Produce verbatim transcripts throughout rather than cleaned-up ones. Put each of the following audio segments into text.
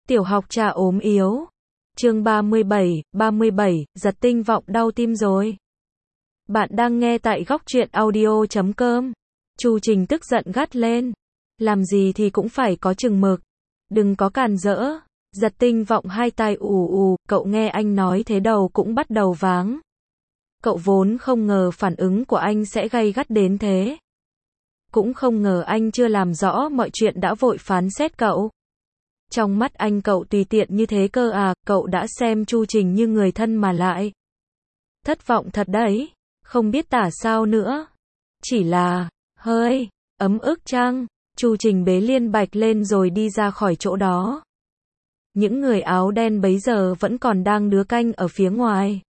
Tiểu học trà ốm yếu. Chương ba mươi bảy, ba mươi bảy, giật tinh vọng đau tim rồi. Bạn đang nghe tại góc truyện audio chấm com. Chu Trình tức giận gắt lên. Làm gì thì cũng phải có chừng mực. Đừng có càn rỡ. Giật tinh vọng hai tai ù ù, cậu nghe anh nói thế đầu cũng bắt đầu váng. Cậu vốn không ngờ phản ứng của anh sẽ gay gắt đến thế. Cũng không ngờ anh chưa làm rõ mọi chuyện đã vội phán xét cậu. Trong mắt anh cậu tùy tiện như thế cơ à, cậu đã xem Chu Trình như người thân mà lại. Thất vọng thật đấy, không biết tả sao nữa. Chỉ là, hơi, ấm ức chăng? Chu Trình bế Liên Bạch lên rồi đi ra khỏi chỗ đó. Những người áo đen bấy giờ vẫn còn đang đứa canh ở phía ngoài.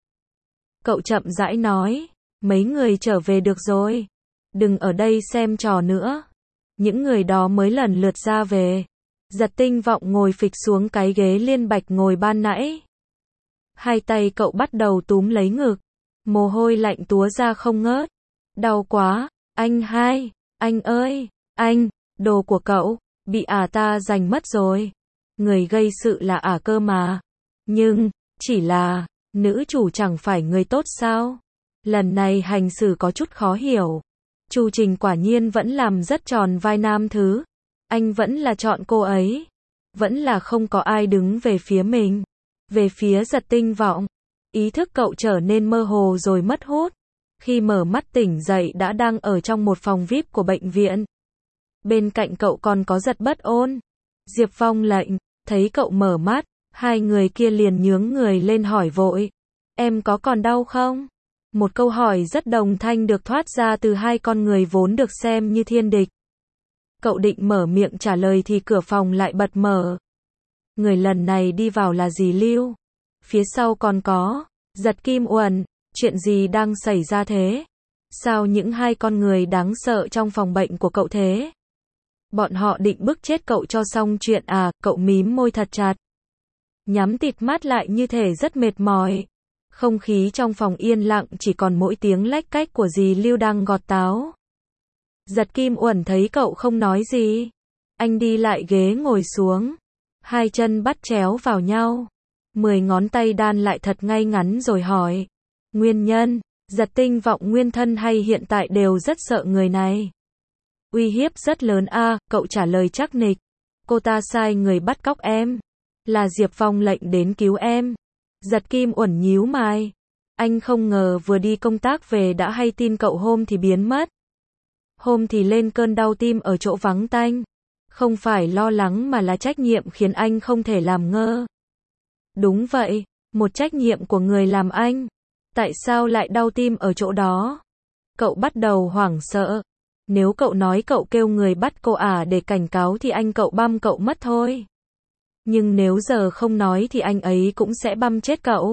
Cậu chậm rãi nói, mấy người trở về được rồi. Đừng ở đây xem trò nữa. Những người đó mới lần lượt ra về. Giật tinh vọng ngồi phịch xuống cái ghế Liên Bạch ngồi ban nãy. Hai tay cậu bắt đầu túm lấy ngực. Mồ hôi lạnh túa ra không ngớt. Đau quá, anh hai, anh ơi, anh, đồ của cậu, bị ả ta giành mất rồi. Người gây sự là ả cơ mà. Nhưng, chỉ là, nữ chủ chẳng phải người tốt sao? Lần này hành xử có chút khó hiểu. Chu Trình quả nhiên vẫn làm rất tròn vai nam thứ. Anh vẫn là chọn cô ấy. Vẫn là không có ai đứng về phía mình. Về phía giật tinh vọng. Ý thức cậu trở nên mơ hồ rồi mất hút. Khi mở mắt tỉnh dậy đã đang ở trong một phòng vi ai pi của bệnh viện. Bên cạnh cậu còn có Giật Bất Ôn. Diệp Phong lệnh, thấy cậu mở mắt, hai người kia liền nhướng người lên hỏi vội. Em có còn đau không? Một câu hỏi rất đồng thanh được thoát ra từ hai con người vốn được xem như thiên địch. Cậu định mở miệng trả lời thì cửa phòng lại bật mở. Người lần này đi vào là dì Lưu. Phía sau còn có Giật Kim Uẩn. Chuyện gì đang xảy ra thế? Sao những hai con người đáng sợ trong phòng bệnh của cậu thế? Bọn họ định bức chết cậu cho xong chuyện à? Cậu mím môi thật chặt. Nhắm tịt mắt lại như thể rất mệt mỏi. Không khí trong phòng yên lặng, chỉ còn mỗi tiếng lách cách của dì Lưu đang gọt táo. Giật Kim Uẩn thấy cậu không nói gì. Anh đi lại ghế ngồi xuống. Hai chân bắt chéo vào nhau. Mười ngón tay đan lại thật ngay ngắn rồi hỏi. Nguyên nhân, Giật tinh vọng nguyên thân hay hiện tại đều rất sợ người này. Uy hiếp rất lớn a, à, cậu trả lời chắc nịch. Cô ta sai người bắt cóc em. Là Diệp Phong lệnh đến cứu em. Giật Kim Uẩn nhíu mày. Anh không ngờ vừa đi công tác về đã hay tin cậu hôm thì biến mất. Hôm thì lên cơn đau tim ở chỗ vắng tanh. Không phải lo lắng mà là trách nhiệm khiến anh không thể làm ngơ. Đúng vậy, một trách nhiệm của người làm anh. Tại sao lại đau tim ở chỗ đó? Cậu bắt đầu hoảng sợ. Nếu cậu nói cậu kêu người bắt cô ả để cảnh cáo thì anh cậu băm cậu mất thôi. Nhưng nếu giờ không nói thì anh ấy cũng sẽ băm chết cậu.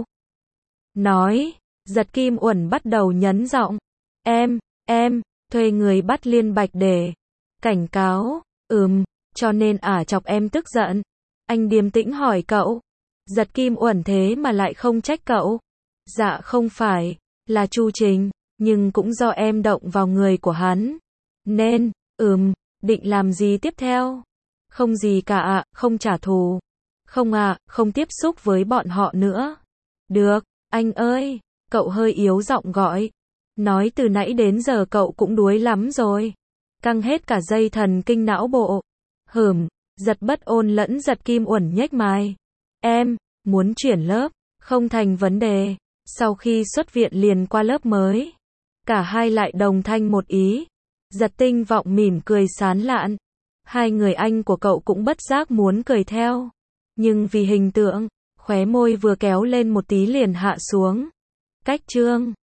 Nói, Giật Kim Uẩn bắt đầu nhấn giọng. Em, em, thuê người bắt Liên Bạch để cảnh cáo. Ừm, cho nên ả chọc em tức giận. Anh điềm tĩnh hỏi cậu. Giật Kim Uẩn thế mà lại không trách cậu. Dạ không phải, là Chu Trình, nhưng cũng do em động vào người của hắn. Nên, ừm, định làm gì tiếp theo? Không gì cả ạ, à, không trả thù. Không ạ, à, không tiếp xúc với bọn họ nữa. Được, anh ơi, cậu hơi yếu giọng gọi. Nói từ nãy đến giờ cậu cũng đuối lắm rồi. Căng hết cả dây thần kinh não bộ. Hửm, Giật Bất Ôn lẫn Giật Kim Uẩn nhếch mày. Em, muốn chuyển lớp, không thành vấn đề. Sau khi xuất viện liền qua lớp mới. Cả hai lại đồng thanh một ý. Giật tinh vọng mỉm cười sán lạn. Hai người anh của cậu cũng bất giác muốn cười theo. Nhưng vì hình tượng, khóe môi vừa kéo lên một tí liền hạ xuống. Cách chương